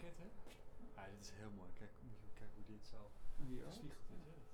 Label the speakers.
Speaker 1: dit, hè? Ja, dit is heel mooi. Kijk hoe dit zo
Speaker 2: Hier ook.
Speaker 1: gespiegeld is. Hè?